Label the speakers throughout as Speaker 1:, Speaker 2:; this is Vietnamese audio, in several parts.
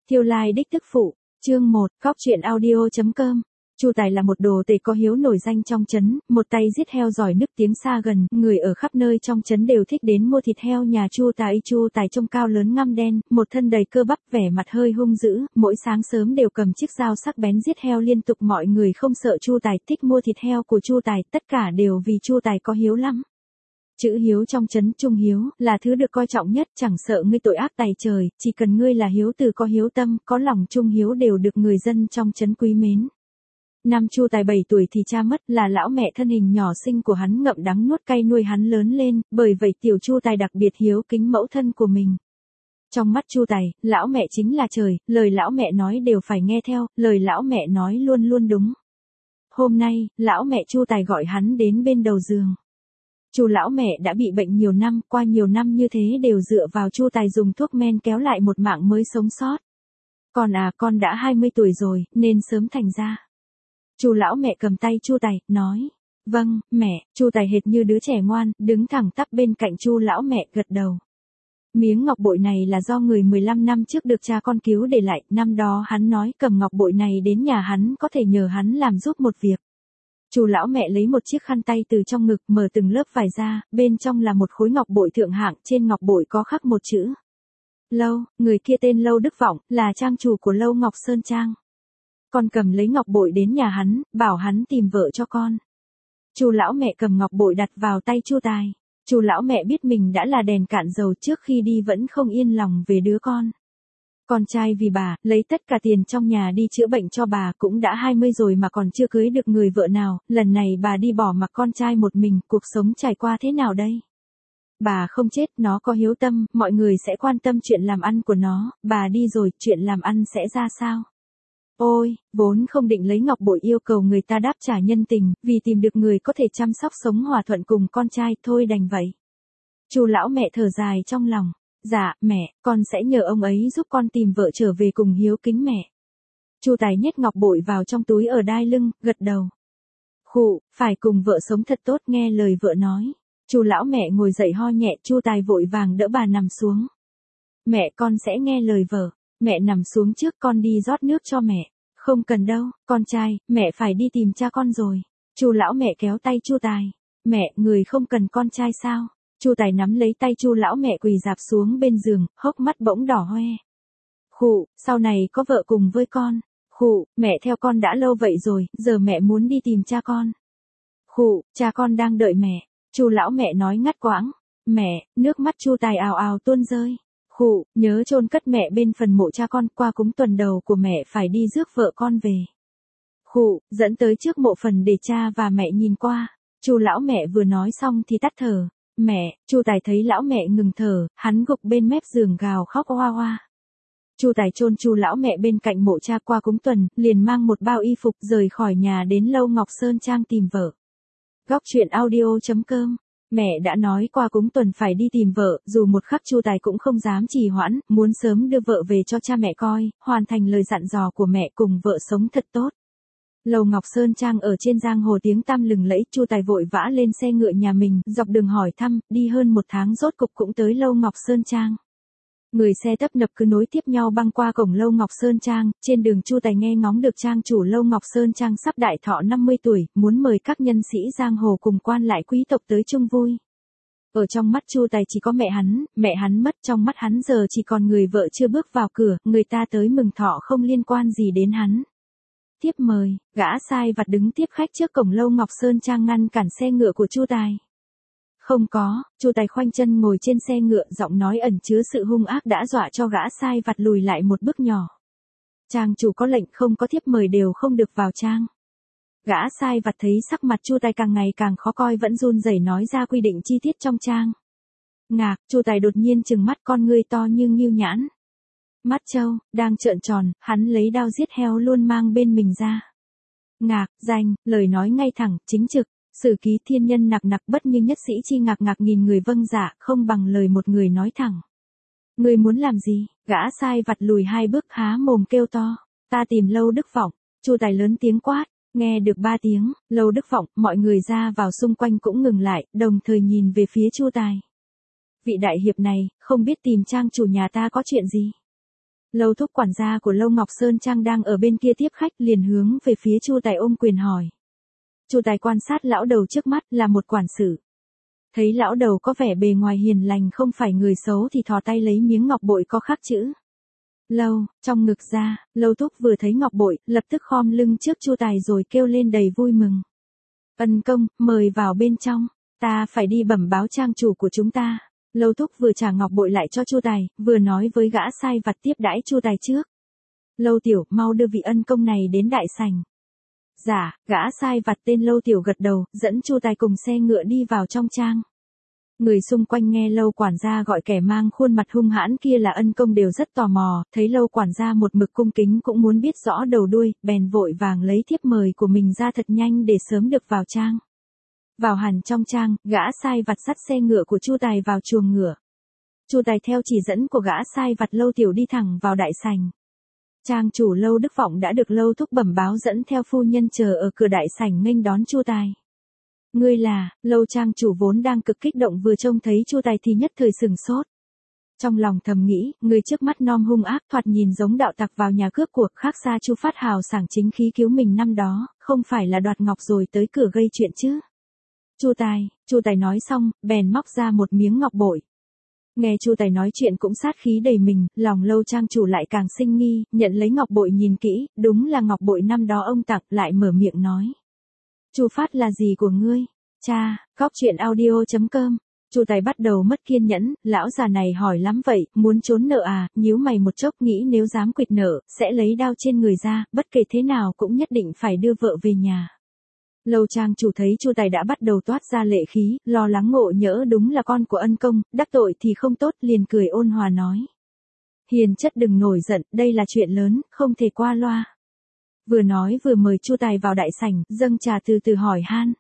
Speaker 1: Thiêu Lai đích tức phụ, chương 1, góc truyện audio.com. Chu Tài là một đồ tể có hiếu nổi danh trong trấn, một tay giết heo giỏi nức tiếng xa gần, người ở khắp nơi trong trấn đều thích đến mua thịt heo nhà Chu Tài. Chu Tài trông cao lớn ngăm đen, một thân đầy cơ bắp, vẻ mặt hơi hung dữ, mỗi sáng sớm đều cầm chiếc dao sắc bén giết heo liên tục. Mọi người không sợ Chu Tài, thích mua thịt heo của Chu Tài, tất cả đều vì Chu Tài có hiếu lắm. Chữ hiếu trong trấn trung hiếu là thứ được coi trọng nhất, chẳng sợ ngươi tội ác tày trời, chỉ cần ngươi là hiếu tử có hiếu tâm, có lòng trung hiếu đều được người dân trong trấn quý mến. Năm Chu Tài 7 tuổi thì cha mất, là lão mẹ thân hình nhỏ xinh của hắn ngậm đắng nuốt cay nuôi hắn lớn lên, bởi vậy tiểu Chu Tài đặc biệt hiếu kính mẫu thân của mình. Trong mắt Chu Tài, lão mẹ chính là trời, lời lão mẹ nói đều phải nghe theo, lời lão mẹ nói luôn luôn đúng. Hôm nay, lão mẹ Chu Tài gọi hắn đến bên đầu giường. Chu lão mẹ đã bị bệnh nhiều năm, qua nhiều năm như thế đều dựa vào Chu Tài dùng thuốc men kéo lại một mạng mới sống sót. Con đã 20 tuổi rồi, nên sớm thành ra. Chu lão mẹ cầm tay Chu Tài, nói, vâng, mẹ. Chu Tài hệt như đứa trẻ ngoan, đứng thẳng tắp bên cạnh Chu lão mẹ, gật đầu. Miếng ngọc bội này là do người 15 năm trước được cha con cứu để lại, năm đó hắn nói cầm ngọc bội này đến nhà hắn có thể nhờ hắn làm giúp một việc. Chu lão mẹ lấy một chiếc khăn tay từ trong ngực, mở từng lớp vải ra, bên trong là một khối ngọc bội thượng hạng, trên ngọc bội có khắc một chữ Lâu. Người kia tên Lâu Đức Vọng, là trang chủ của Lâu Ngọc Sơn Trang. Con cầm lấy ngọc bội đến nhà hắn, bảo hắn tìm vợ cho con. Chu lão mẹ cầm ngọc bội đặt vào tay Chu Tài. Chu lão mẹ biết mình đã là đèn cạn dầu, trước khi đi vẫn không yên lòng về đứa con. Con trai vì bà, lấy tất cả tiền trong nhà đi chữa bệnh cho bà, cũng đã 20 rồi mà còn chưa cưới được người vợ nào, lần này bà đi bỏ mặc con trai một mình, cuộc sống trải qua thế nào đây? Bà không chết, nó có hiếu tâm, mọi người sẽ quan tâm chuyện làm ăn của nó, bà đi rồi, chuyện làm ăn sẽ ra sao? Ôi, vốn không định lấy ngọc bội yêu cầu người ta đáp trả nhân tình, vì tìm được người có thể chăm sóc sống hòa thuận cùng con trai, thôi đành vậy. Chu lão mẹ thở dài trong lòng. Dạ, mẹ, con sẽ nhờ ông ấy giúp con tìm vợ trở về cùng hiếu kính mẹ. Chu Tài nhét ngọc bội vào trong túi ở đai lưng, gật đầu. Khụ, phải cùng vợ sống thật tốt, nghe lời vợ nói. Chu lão mẹ ngồi dậy ho nhẹ, Chu Tài vội vàng đỡ bà nằm xuống. Mẹ, con sẽ nghe lời vợ. Mẹ nằm xuống trước, con đi rót nước cho mẹ. Không cần đâu, con trai, mẹ phải đi tìm cha con rồi. Chu lão mẹ kéo tay Chu Tài. Mẹ, người không cần con trai sao? Chu Tài nắm lấy tay Chu lão mẹ quỳ rạp xuống bên giường, hốc mắt bỗng đỏ hoe. Khụ, sau này có vợ cùng với con. Khụ, mẹ theo con đã lâu vậy rồi, giờ mẹ muốn đi tìm cha con. Khụ, cha con đang đợi mẹ. Chu lão mẹ nói ngắt quãng. Mẹ, nước mắt Chu Tài ào ào tuôn rơi. Khụ, nhớ chôn cất mẹ bên phần mộ cha con, qua cúng tuần đầu của mẹ phải đi rước vợ con về. Khụ, dẫn tới trước mộ phần để cha và mẹ nhìn qua. Chu lão mẹ vừa nói xong thì tắt thở. Mẹ, Chu Tài thấy lão mẹ ngừng thở, hắn gục bên mép giường gào khóc oa oa. Chu Tài chôn Chu lão mẹ bên cạnh mộ cha qua cúng tuần, liền mang một bao y phục rời khỏi nhà đến Lâu Ngọc Sơn Trang tìm vợ. Góc truyện audio.com. Mẹ đã nói qua cúng tuần phải đi tìm vợ, dù một khắc Chu Tài cũng không dám trì hoãn, muốn sớm đưa vợ về cho cha mẹ coi, hoàn thành lời dặn dò của mẹ cùng vợ sống thật tốt. Lâu Ngọc Sơn Trang ở trên giang hồ tiếng tăm lừng lẫy, Chu Tài vội vã lên xe ngựa nhà mình, dọc đường hỏi thăm, đi hơn một tháng rốt cục cũng tới Lâu Ngọc Sơn Trang. Người xe tấp nập cứ nối tiếp nhau băng qua cổng Lâu Ngọc Sơn Trang, trên đường Chu Tài nghe ngóng được trang chủ Lâu Ngọc Sơn Trang sắp đại thọ 50 tuổi, muốn mời các nhân sĩ giang hồ cùng quan lại quý tộc tới chung vui. Ở trong mắt Chu Tài chỉ có mẹ hắn mất, trong mắt hắn giờ chỉ còn người vợ chưa bước vào cửa, người ta tới mừng thọ không liên quan gì đến hắn. Tiếp mời, gã sai vặt đứng tiếp khách trước cổng Lâu Ngọc Sơn Trang ngăn cản xe ngựa của Chu Tài. Không có, Chu Tài khoanh chân ngồi trên xe ngựa, giọng nói ẩn chứa sự hung ác đã dọa cho gã sai vặt lùi lại một bước nhỏ. Trang chủ có lệnh, không có thiếp mời đều không được vào trang. Gã sai vặt thấy sắc mặt Chu Tài càng ngày càng khó coi vẫn run rẩy nói ra quy định chi tiết trong trang. Ngạc, Chu Tài đột nhiên trừng mắt, con ngươi to như ngưu nhãn. Mắt trâu, đang trợn tròn, hắn lấy đao giết heo luôn mang bên mình ra. Ngạc, danh, lời nói ngay thẳng, chính trực, sử ký thiên nhân nặc nặc bất nhưng nhất sĩ chi ngạc ngạc nghìn người vâng dạ, không bằng lời một người nói thẳng. Người muốn làm gì? Gã sai vặt lùi 2 bước há mồm kêu to. Ta tìm Lâu Đức Vọng. Chu Tài lớn tiếng quát. Nghe được 3 tiếng, Lâu Đức Vọng, mọi người ra vào xung quanh cũng ngừng lại, đồng thời nhìn về phía Chu Tài. Vị đại hiệp này, không biết tìm trang chủ nhà ta có chuyện gì? Lâu Thúc quản gia của Lâu Ngọc Sơn Trang đang ở bên kia tiếp khách, liền hướng về phía Chu Tài ôm quyền hỏi. Chu Tài quan sát lão đầu trước mắt là một quản sự. Thấy lão đầu có vẻ bề ngoài hiền lành không phải người xấu thì thò tay lấy miếng ngọc bội có khắc chữ Lâu trong ngực ra. Lâu Thúc vừa thấy ngọc bội, lập tức khom lưng trước Chu Tài rồi kêu lên đầy vui mừng. Ân công, mời vào bên trong, ta phải đi bẩm báo trang chủ của chúng ta. Lâu Thúc vừa trả ngọc bội lại cho Chu Tài, vừa nói với gã sai vặt tiếp đãi Chu Tài trước. Lâu Tiểu, mau đưa vị ân công này đến đại sảnh. Dạ, gã sai vặt tên Lâu Tiểu gật đầu, dẫn Chu Tài cùng xe ngựa đi vào trong trang. Người xung quanh nghe Lâu quản gia gọi kẻ mang khuôn mặt hung hãn kia là ân công đều rất tò mò, thấy Lâu quản gia một mực cung kính cũng muốn biết rõ đầu đuôi, bèn vội vàng lấy thiếp mời của mình ra thật nhanh để sớm được vào trang. Vào hẳn trong trang, gã sai vặt dắt xe ngựa của Chu Tài vào chuồng ngựa. Chu Tài theo chỉ dẫn của gã sai vặt Lâu Tiểu đi thẳng vào đại sảnh. Trang chủ Lâu Đức Vọng đã được Lâu Thúc bẩm báo dẫn theo phu nhân chờ ở cửa đại sảnh nghênh đón Chu Tài. Ngươi là, Lâu trang chủ vốn đang cực kích động vừa trông thấy Chu Tài thì nhất thời sửng sốt. Trong lòng thầm nghĩ, người trước mắt non hung ác thoạt nhìn giống đạo tặc vào nhà cướp của, khác xa Chu Phát hào sảng chính khí cứu mình năm đó, không phải là đoạt ngọc rồi tới cửa gây chuyện chứ. Chu Tài nói xong, bèn móc ra một miếng ngọc bội. Nghe Chu Tài nói chuyện cũng sát khí đầy mình, lòng Lâu trang chủ lại càng sinh nghi, nhận lấy ngọc bội nhìn kỹ, đúng là ngọc bội năm đó ông tặng, lại mở miệng nói. Chu Phát là gì của ngươi? Cha, Góc Truyện Audio.com. Chu Tài bắt đầu mất kiên nhẫn, lão già này hỏi lắm vậy, muốn trốn nợ à, nhíu mày một chốc nghĩ nếu dám quỵt nợ, sẽ lấy đao trên người ra, bất kể thế nào cũng nhất định phải đưa vợ về nhà. Lâu trang chủ thấy Chu Tài đã bắt đầu toát ra lệ khí, lo lắng ngộ nhỡ đúng là con của ân công, đắc tội thì không tốt, liền cười ôn hòa nói. Hiền chất đừng nổi giận, đây là chuyện lớn, không thể qua loa. Vừa nói vừa mời Chu Tài vào đại sảnh, dâng trà từ từ hỏi han.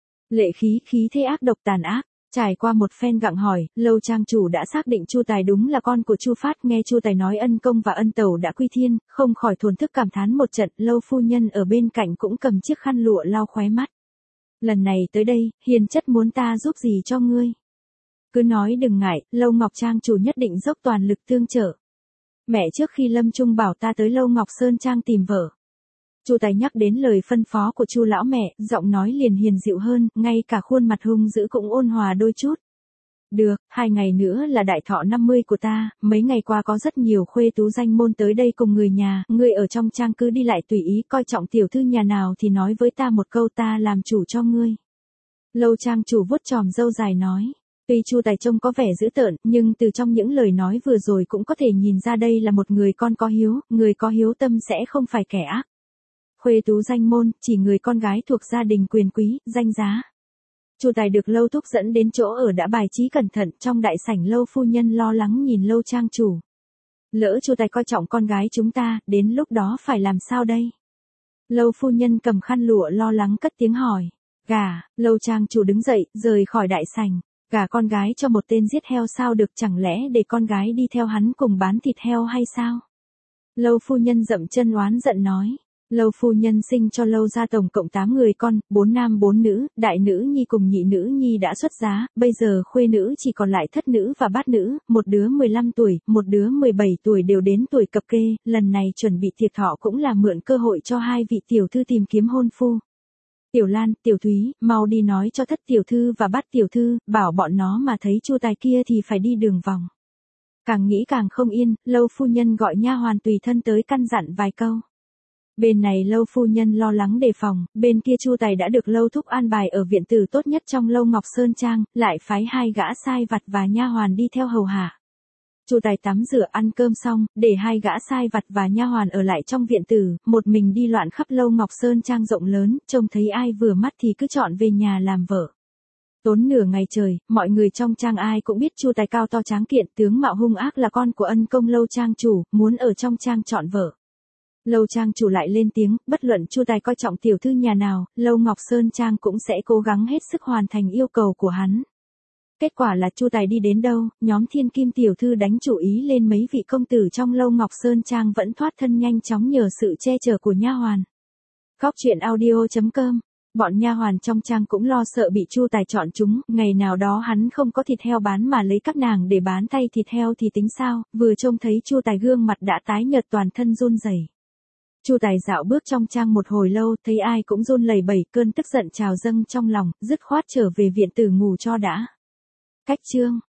Speaker 1: Lệ khí thế ác độc tàn ác. Trải qua một phen gặng hỏi, Lâu trang chủ đã xác định Chu Tài đúng là con của Chu Phát, nghe Chu Tài nói ân công và ân tẩu đã quy thiên, không khỏi thổn thức cảm thán một trận. Lâu phu nhân ở bên cạnh cũng cầm chiếc khăn lụa lau khóe mắt. Lần này tới đây, hiền chất muốn ta giúp gì cho ngươi? Cứ nói đừng ngại, Lâu Ngọc trang chủ nhất định dốc toàn lực tương trợ. Mẹ trước khi lâm chung bảo ta tới Lâu Ngọc Sơn Trang tìm vợ. Chu Tài nhắc đến lời phân phó của Chu lão mẹ, giọng nói liền hiền dịu hơn, ngay cả khuôn mặt hung dữ cũng ôn hòa đôi chút. Được, 2 ngày nữa là đại thọ 50 của ta, mấy ngày qua có rất nhiều khuê tú danh môn tới đây cùng người nhà, ngươi ở trong trang cứ đi lại tùy ý, coi trọng tiểu thư nhà nào thì nói với ta một câu, ta làm chủ cho ngươi. Lâu trang chủ vuốt chòm râu dài nói. Tuy Chu Tài trông có vẻ dữ tợn, nhưng từ trong những lời nói vừa rồi cũng có thể nhìn ra đây là một người con có hiếu, người có hiếu tâm sẽ không phải kẻ ác. Khuê tú danh môn, chỉ người con gái thuộc gia đình quyền quý, danh giá. Chu Tài được Lâu Thúc dẫn đến chỗ ở đã bài trí cẩn thận, trong đại sảnh Lâu phu nhân lo lắng nhìn Lâu trang chủ. Lỡ Chu Tài coi trọng con gái chúng ta, đến lúc đó phải làm sao đây? Lâu phu nhân cầm khăn lụa lo lắng cất tiếng hỏi. Gả, Lâu trang chủ đứng dậy, rời khỏi đại sảnh. Gả con gái cho một tên giết heo sao được, chẳng lẽ để con gái đi theo hắn cùng bán thịt heo hay sao? Lâu phu nhân dậm chân oán giận nói. Lâu phu nhân sinh cho Lâu gia tổng cộng 8 người con, 4 nam 4 nữ, đại nữ nhi cùng nhị nữ nhi đã xuất giá, bây giờ khuê nữ chỉ còn lại thất nữ và bát nữ, một đứa 15 tuổi, một đứa 17 tuổi đều đến tuổi cập kê, lần này chuẩn bị tiệc thọ cũng là mượn cơ hội cho 2 vị tiểu thư tìm kiếm hôn phu. Tiểu Lan, Tiểu Thúy, mau đi nói cho thất tiểu thư và bát tiểu thư, bảo bọn nó mà thấy Chu Tài kia thì phải đi đường vòng. Càng nghĩ càng không yên, Lâu phu nhân gọi nha hoàn tùy thân tới căn dặn vài câu. Bên này Lâu phu nhân lo lắng đề phòng, bên kia Chu Tài đã được Lâu Thúc an bài ở viện tử tốt nhất trong Lâu Ngọc Sơn Trang, lại phái 2 gã sai vặt và nha hoàn đi theo hầu hạ. Chu Tài tắm rửa ăn cơm xong, để 2 gã sai vặt và nha hoàn ở lại trong viện tử, một mình đi loạn khắp Lâu Ngọc Sơn Trang rộng lớn, trông thấy ai vừa mắt thì cứ chọn về nhà làm vợ. Tốn nửa ngày trời, mọi người trong trang ai cũng biết Chu Tài cao to tráng kiện, tướng mạo hung ác là con của ân công Lâu trang chủ, muốn ở trong trang chọn vợ. Lâu trang chủ lại lên tiếng, bất luận Chu Tài coi trọng tiểu thư nhà nào, Lâu Ngọc Sơn Trang cũng sẽ cố gắng hết sức hoàn thành yêu cầu của hắn. Kết quả là Chu Tài đi đến đâu, nhóm Thiên Kim tiểu thư đánh chủ ý lên mấy vị công tử trong Lâu Ngọc Sơn Trang vẫn thoát thân nhanh chóng nhờ sự che chở của nha hoàn. Góc Truyện Audio.com Bọn nha hoàn trong trang cũng lo sợ bị Chu Tài chọn chúng, ngày nào đó hắn không có thịt heo bán mà lấy các nàng để bán thay thịt heo thì tính sao, vừa trông thấy Chu Tài gương mặt đã tái nhợt toàn thân run rẩy. Chu Tài dạo bước trong trang một hồi lâu, thấy ai cũng run lẩy bẩy, cơn tức giận trào dâng trong lòng, dứt khoát trở về viện tử ngủ cho đã. Cách chương